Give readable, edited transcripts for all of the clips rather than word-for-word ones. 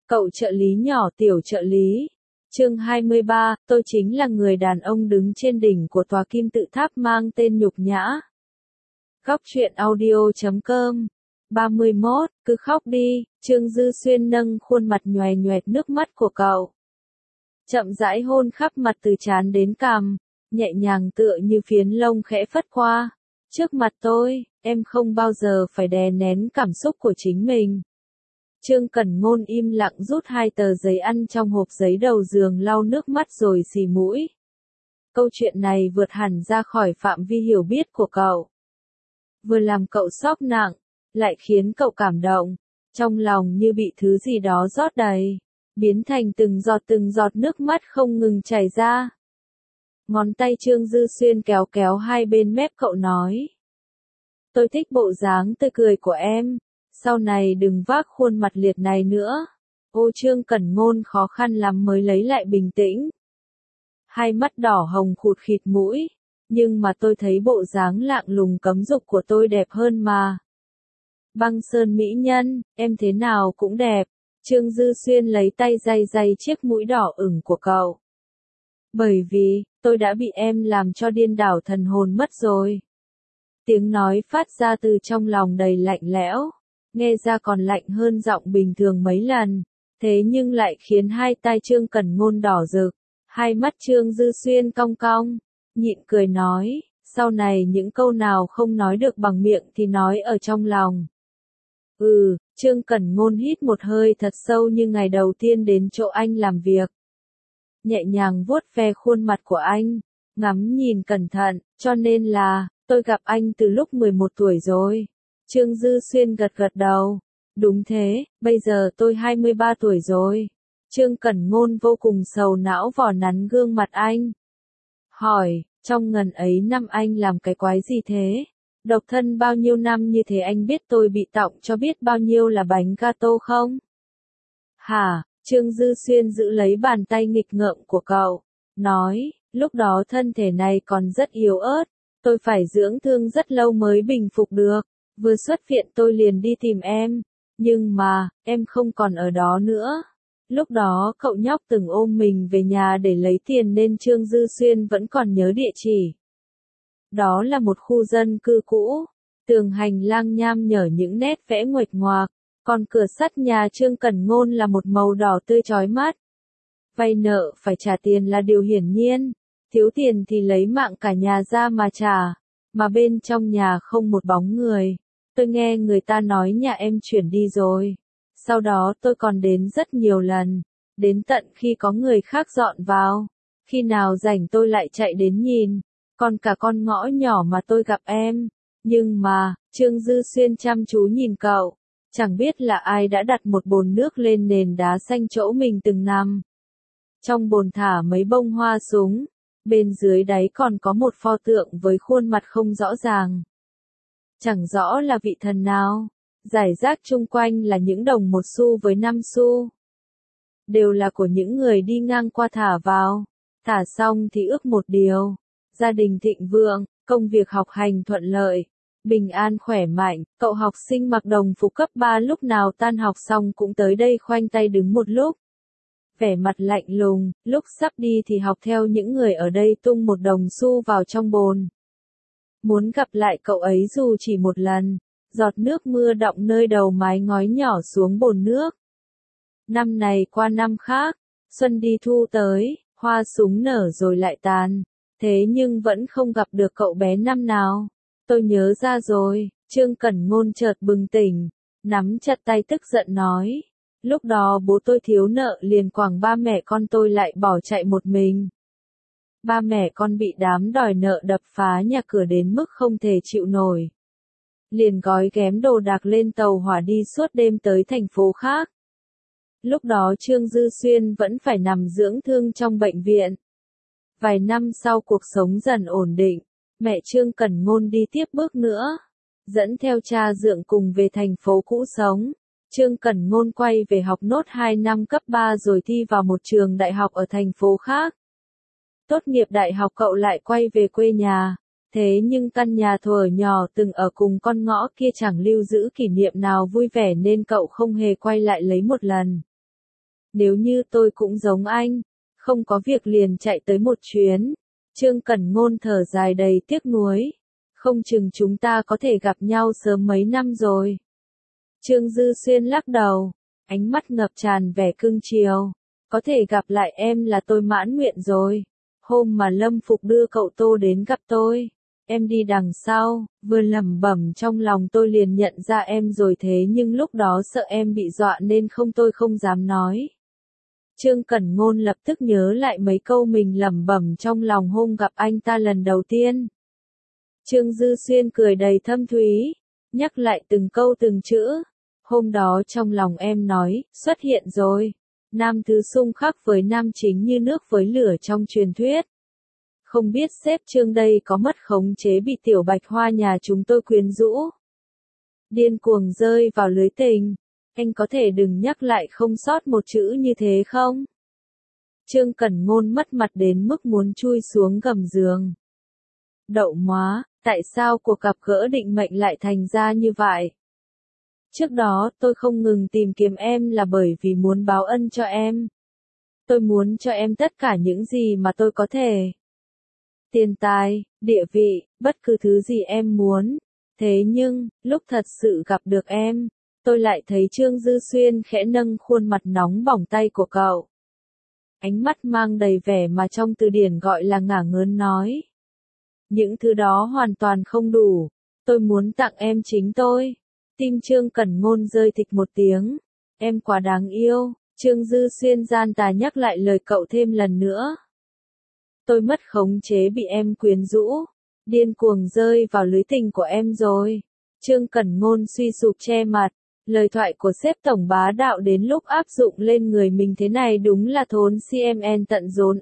Cậu trợ lý nhỏ tiểu trợ lý. Chương 23, tôi chính là người đàn ông đứng trên đỉnh của tòa kim tự tháp mang tên nhục nhã. Góc truyện audio.com 31, cứ khóc đi, Trương Dư Xuyên nâng khuôn mặt nhòe nhoẹt nước mắt của cậu. Chậm rãi hôn khắp mặt từ trán đến cằm, nhẹ nhàng tựa như phiến lông khẽ phất qua. Trước mặt tôi, em không bao giờ phải đè nén cảm xúc của chính mình. Trương Cẩn Ngôn im lặng rút 2 tờ giấy ăn trong hộp giấy đầu giường lau nước mắt rồi xì mũi. Câu chuyện này vượt hẳn ra khỏi phạm vi hiểu biết của cậu. Vừa làm cậu sốc nặng, lại khiến cậu cảm động, trong lòng như bị thứ gì đó rót đầy, biến thành từng giọt nước mắt không ngừng chảy ra. Ngón tay Trương Dư Xuyên kéo kéo hai bên mép cậu nói. Tôi thích bộ dáng tươi cười của em, sau này đừng vác khuôn mặt liệt này nữa. Ô Trương Cẩn Ngôn khó khăn lắm mới lấy lại bình tĩnh. Hai mắt đỏ hồng khụt khịt mũi, nhưng mà tôi thấy bộ dáng lạng lùng cấm dục của tôi đẹp hơn mà. Băng Sơn mỹ nhân, em thế nào cũng đẹp. Trương Dư Xuyên lấy tay day chiếc mũi đỏ ửng của cậu. Bởi vì, tôi đã bị em làm cho điên đảo thần hồn mất rồi. Tiếng nói phát ra từ trong lòng đầy lạnh lẽo, nghe ra còn lạnh hơn giọng bình thường mấy lần, thế nhưng lại khiến hai tai Trương Cẩn Ngôn đỏ rực, hai mắt Trương Dư Xuyên cong cong, nhịn cười nói, sau này những câu nào không nói được bằng miệng thì nói ở trong lòng. Trương Cẩn Ngôn hít một hơi thật sâu như ngày đầu tiên đến chỗ anh làm việc. Nhẹ nhàng vuốt ve khuôn mặt của anh, ngắm nhìn cẩn thận, cho nên là, tôi gặp anh từ lúc 11 tuổi rồi. Trương Dư Xuyên gật đầu. Đúng thế, bây giờ tôi 23 tuổi rồi. Trương Cẩn Ngôn vô cùng sầu não vò nắn gương mặt anh. Hỏi, trong ngần ấy năm anh làm cái quái gì thế? Độc thân bao nhiêu năm như thế anh biết tôi bị tọng cho biết bao nhiêu là bánh gato không? Hả? Trương Dư Xuyên giữ lấy bàn tay nghịch ngợm của cậu, nói, lúc đó thân thể này còn rất yếu ớt, tôi phải dưỡng thương rất lâu mới bình phục được, vừa xuất viện tôi liền đi tìm em, nhưng mà, em không còn ở đó nữa. Lúc đó cậu nhóc từng ôm mình về nhà để lấy tiền nên Trương Dư Xuyên vẫn còn nhớ địa chỉ. Đó là một khu dân cư cũ, tường hành lang nham nhở những nét vẽ nguệch ngoạc. Còn cửa sắt nhà Trương Cẩn Ngôn là một màu đỏ tươi chói mắt. Vay nợ phải trả tiền là điều hiển nhiên, thiếu tiền thì lấy mạng cả nhà ra mà trả, mà bên trong nhà không một bóng người. Tôi nghe người ta nói nhà em chuyển đi rồi. Sau đó tôi còn đến rất nhiều lần, đến tận khi có người khác dọn vào. Khi nào rảnh tôi lại chạy đến nhìn, còn cả con ngõ nhỏ mà tôi gặp em. Nhưng mà, Trương Dư Xuyên chăm chú nhìn cậu. Chẳng biết là ai đã đặt một bồn nước lên nền đá xanh chỗ mình từng nằm. Trong bồn thả mấy bông hoa súng, bên dưới đáy còn có một pho tượng với khuôn mặt không rõ ràng. Chẳng rõ là vị thần nào, rải rác chung quanh là những đồng 1 xu với 5 xu. Đều là của những người đi ngang qua thả vào, thả xong thì ước một điều, gia đình thịnh vượng, công việc học hành thuận lợi. Bình an khỏe mạnh, cậu học sinh mặc đồng phục cấp 3 lúc nào tan học xong cũng tới đây khoanh tay đứng một lúc. Vẻ mặt lạnh lùng, lúc sắp đi thì học theo những người ở đây tung một đồng xu vào trong bồn. Muốn gặp lại cậu ấy dù chỉ một lần, giọt nước mưa đọng nơi đầu mái ngói nhỏ xuống bồn nước. Năm này qua năm khác, xuân đi thu tới, hoa súng nở rồi lại tàn, thế nhưng vẫn không gặp được cậu bé năm nào. Tôi nhớ ra rồi, Trương Cẩn Ngôn chợt bừng tỉnh, nắm chặt tay tức giận nói. Lúc đó bố tôi thiếu nợ liền quẳng ba mẹ con tôi lại bỏ chạy một mình. Ba mẹ con bị đám đòi nợ đập phá nhà cửa đến mức không thể chịu nổi. Liền gói ghém đồ đạc lên tàu hỏa đi suốt đêm tới thành phố khác. Lúc đó Trương Dư Xuyên vẫn phải nằm dưỡng thương trong bệnh viện. Vài năm sau cuộc sống dần ổn định. Mẹ Trương Cẩn Ngôn đi tiếp bước nữa, dẫn theo cha dượng cùng về thành phố cũ sống. Trương Cẩn Ngôn quay về học nốt 2 năm cấp 3 rồi thi vào một trường đại học ở thành phố khác. Tốt nghiệp đại học cậu lại quay về quê nhà, thế nhưng căn nhà thuở nhỏ từng ở cùng con ngõ kia chẳng lưu giữ kỷ niệm nào vui vẻ nên cậu không hề quay lại lấy một lần. nếu như tôi cũng giống anh, không có việc liền chạy tới một chuyến. Trương Cẩn Ngôn thở dài đầy tiếc nuối. Không chừng chúng ta có thể gặp nhau sớm mấy năm rồi. Trương Dư Xuyên lắc đầu, ánh mắt ngập tràn vẻ cưng chiều. Có thể gặp lại em là tôi mãn nguyện rồi. Hôm mà Lâm Phục đưa cậu Tô đến gặp tôi, em đi đằng sau, vừa lẩm bẩm trong lòng tôi liền nhận ra em rồi, thế nhưng lúc đó sợ em bị dọa nên tôi không dám nói. Trương Cẩn Ngôn lập tức nhớ lại mấy câu mình lẩm bẩm trong lòng hôm gặp anh ta lần đầu tiên. Trương Dư Xuyên cười đầy thâm thúy, nhắc lại từng câu từng chữ. Hôm đó trong lòng em nói, xuất hiện rồi. Nam thứ xung khắc với nam chính như nước với lửa trong truyền thuyết. Không biết sếp Trương đây có mất khống chế bị tiểu bạch hoa nhà chúng tôi quyến rũ. Điên cuồng rơi vào lưới tình. Anh có thể đừng nhắc lại không sót một chữ như thế không? Trương Cẩn Ngôn mất mặt đến mức muốn chui xuống gầm giường. Đậu móa, tại sao cuộc gặp gỡ định mệnh lại thành ra như vậy? Trước đó tôi không ngừng tìm kiếm em là bởi vì muốn báo ân cho em. Tôi muốn cho em tất cả những gì mà tôi có thể. Tiền tài, địa vị, bất cứ thứ gì em muốn. Thế nhưng, lúc thật sự gặp được em, tôi lại thấy Trương Dư Xuyên khẽ nâng khuôn mặt nóng bỏng tay của cậu. Ánh mắt mang đầy vẻ mà trong từ điển gọi là ngả ngớn nói. Những thứ đó hoàn toàn không đủ. Tôi muốn tặng em chính tôi. Tim Trương Cẩn Ngôn rơi thịch một tiếng. Em quá đáng yêu. Trương Dư Xuyên gian tà nhắc lại lời cậu thêm lần nữa. Tôi mất khống chế bị em quyến rũ. Điên cuồng rơi vào lưới tình của em rồi. Trương Cẩn Ngôn suy sụp che mặt. Lời thoại của sếp tổng bá đạo đến lúc áp dụng lên người mình thế này đúng là thốn CMN tận rốn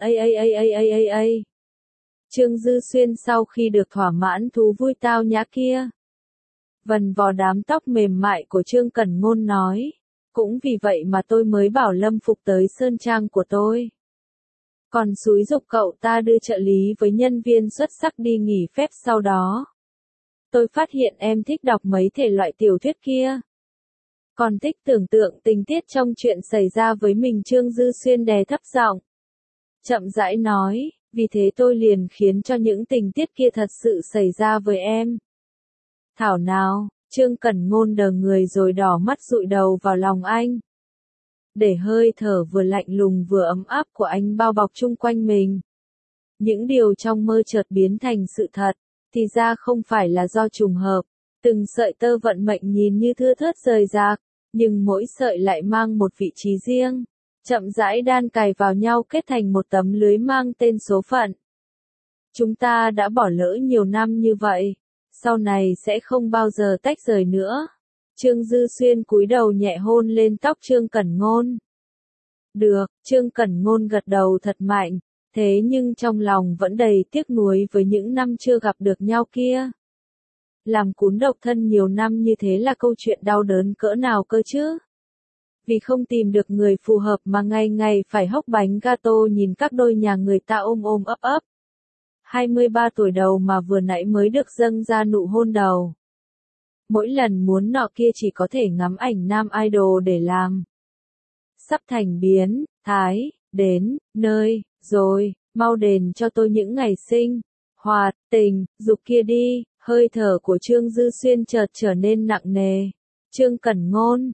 a. Trương Dư Xuyên sau khi được thỏa mãn thú vui tao nhã kia, vần vò đám tóc mềm mại của Trương Cẩn Ngôn nói, cũng vì vậy mà tôi mới bảo Lâm Phục tới sơn trang của tôi. Còn xúi giục cậu ta đưa trợ lý với nhân viên xuất sắc đi nghỉ phép sau đó. Tôi phát hiện em thích đọc mấy thể loại tiểu thuyết kia. Còn thích tưởng tượng tình tiết trong chuyện xảy ra với mình. Trương Dư Xuyên đè thấp giọng, chậm rãi nói, vì thế tôi liền khiến cho những tình tiết kia thật sự xảy ra với em. Thảo nào, Trương Cẩn Ngôn đờ người rồi đỏ mắt dụi đầu vào lòng anh. Để hơi thở vừa lạnh lùng vừa ấm áp của anh bao bọc chung quanh mình. Những điều trong mơ chợt biến thành sự thật, thì ra không phải là do trùng hợp. Từng sợi tơ vận mệnh nhìn như thưa thớt rời rạc, nhưng mỗi sợi lại mang một vị trí riêng, chậm rãi đan cài vào nhau kết thành một tấm lưới mang tên số phận. Chúng ta đã bỏ lỡ nhiều năm như vậy, sau này sẽ không bao giờ tách rời nữa. Trương Dư Xuyên cúi đầu nhẹ hôn lên tóc Trương Cẩn Ngôn. Được, Trương Cẩn Ngôn gật đầu thật mạnh, thế nhưng trong lòng vẫn đầy tiếc nuối với những năm chưa gặp được nhau kia. Làm cún độc thân nhiều năm như thế là câu chuyện đau đớn cỡ nào cơ chứ? Vì không tìm được người phù hợp mà ngày ngày phải hốc bánh gato nhìn các đôi nhà người ta ôm ôm ấp ấp. 23 tuổi đầu mà vừa nãy mới được dâng ra nụ hôn đầu. Mỗi lần muốn nọ kia chỉ có thể ngắm ảnh nam idol để làm. Sắp thành biến, thái, đến, nơi, rồi, mau đền cho tôi những ngày sinh, hoạt, tình, dục kia đi. Hơi thở của Trương Dư Xuyên chợt trở nên nặng nề. Trương Cẩn Ngôn,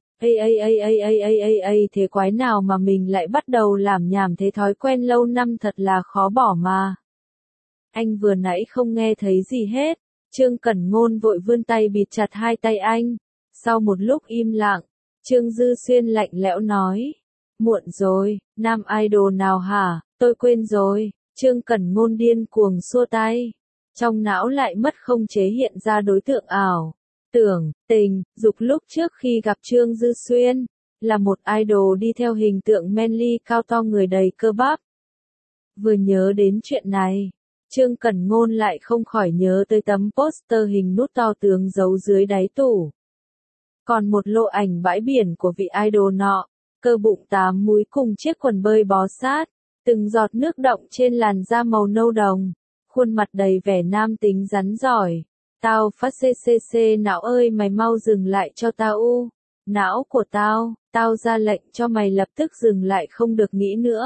thế quái nào mà mình lại bắt đầu làm nhảm thế, thói quen lâu năm thật là khó bỏ mà. Anh vừa nãy không nghe thấy gì hết. Trương Cẩn Ngôn vội vươn tay bịt chặt hai tay anh. Sau một lúc im lặng, Trương Dư Xuyên lạnh lẽo nói. Muộn rồi, nam idol nào hả, tôi quên rồi. Trương Cẩn Ngôn điên cuồng xua tay. Trong não lại mất không chế hiện ra đối tượng ảo. Tưởng, tình, dục lúc trước khi gặp Trương Dư Xuyên, là một idol đi theo hình tượng manly cao to người đầy cơ bắp. Vừa nhớ đến chuyện này, Trương Cẩn Ngôn lại không khỏi nhớ tới tấm poster hình nút to tướng giấu dưới đáy tủ. Còn một lộ ảnh bãi biển của vị idol nọ, cơ bụng 8 múi cùng chiếc quần bơi bó sát, từng giọt nước đọng trên làn da màu nâu đồng, khuôn mặt đầy vẻ nam tính rắn giỏi. Tao phát cc não ơi, mày mau dừng lại cho tao u. Não của tao ra lệnh cho mày lập tức dừng lại không được nghĩ nữa.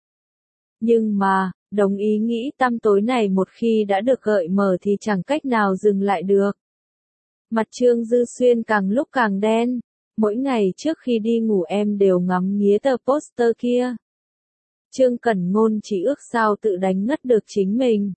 Nhưng mà, đồng ý nghĩ tăm tối này một khi đã được gợi mở thì chẳng cách nào dừng lại được. Mặt Trương Dư Xuyên càng lúc càng đen. Mỗi ngày trước khi đi ngủ em đều ngắm nghía tờ poster kia. Trương Cẩn Ngôn chỉ ước sao tự đánh ngất được chính mình.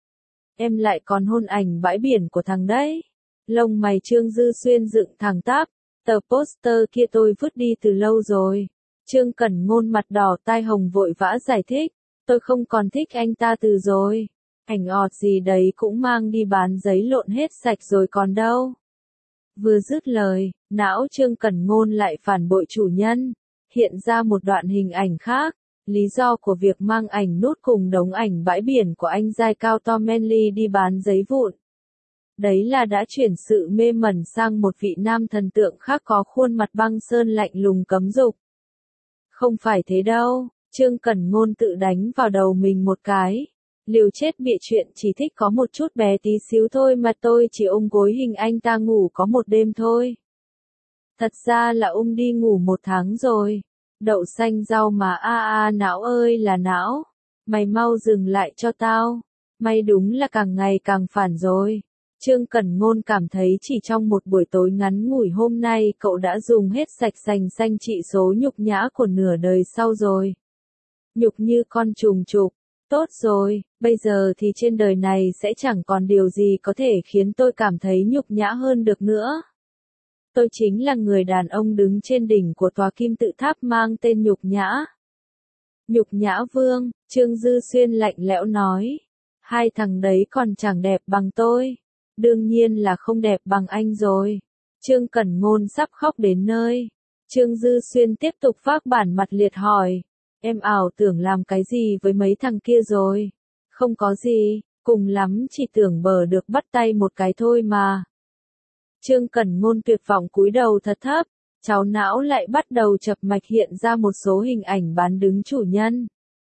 Em lại còn hôn ảnh bãi biển của thằng đấy. Lông mày Trương Dư Xuyên dựng thẳng tắp. Tờ poster kia tôi vứt đi từ lâu rồi. Trương Cẩn Ngôn mặt đỏ tai hồng vội vã giải thích. Tôi không còn thích anh ta từ rồi. Ảnh ọt gì đấy cũng mang đi bán giấy lộn hết sạch rồi còn đâu. Vừa dứt lời, não Trương Cẩn Ngôn lại phản bội chủ nhân. Hiện ra một đoạn hình ảnh khác. Lý do của việc mang ảnh nút cùng đống ảnh bãi biển của anh giai cao Tom Manley đi bán giấy vụn. Đấy là đã chuyển sự mê mẩn sang một vị nam thần tượng khác có khuôn mặt băng sơn lạnh lùng cấm dục. Không phải thế đâu, Trương Cẩn Ngôn tự đánh vào đầu mình một cái. Liều chết bịa chuyện chỉ thích có một chút bé tí xíu thôi mà tôi chỉ ôm gối hình anh ta ngủ có một đêm thôi. Thật ra là đi ngủ 1 tháng rồi. Đậu xanh rau mà não ơi là não. Mày mau dừng lại cho tao. Mày đúng là càng ngày càng phản rồi. Trương Cẩn Ngôn cảm thấy chỉ trong một buổi tối ngắn ngủi hôm nay cậu đã dùng hết sạch sành xanh trị số nhục nhã của nửa đời sau rồi. Nhục như con trùng trục. Tốt rồi, bây giờ thì trên đời này sẽ chẳng còn điều gì có thể khiến tôi cảm thấy nhục nhã hơn được nữa. Tôi chính là người đàn ông đứng trên đỉnh của tòa kim tự tháp mang tên nhục nhã. Nhục nhã vương, Trương Dư Xuyên lạnh lẽo nói. Hai thằng đấy còn chẳng đẹp bằng tôi. Đương nhiên là không đẹp bằng anh rồi. Trương Cẩn Ngôn sắp khóc đến nơi. Trương Dư Xuyên tiếp tục phác bản mặt liệt hỏi. Em ảo tưởng làm cái gì với mấy thằng kia rồi? Không có gì, cùng lắm chỉ tưởng bờ được bắt tay một cái thôi mà. Trương Cẩn Ngôn tuyệt vọng cúi đầu thật thấp, cháu não lại bắt đầu chập mạch hiện ra một số hình ảnh bán đứng chủ nhân.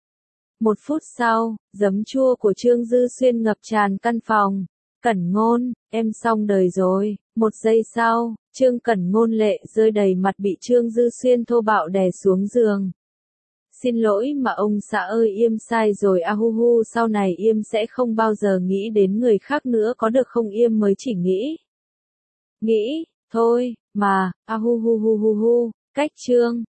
1 phút sau, giấm chua của Trương Dư Xuyên ngập tràn căn phòng. Cẩn Ngôn, em xong đời rồi. 1 giây sau, Trương Cẩn Ngôn lệ rơi đầy mặt bị Trương Dư Xuyên thô bạo đè xuống giường. Xin lỗi mà ông xã ơi, Yêm sai rồi hu hu, sau này Yêm sẽ không bao giờ nghĩ đến người khác nữa có được không? Yêm mới chỉ nghĩ thôi mà hu hu hu hu hu. Cách Trương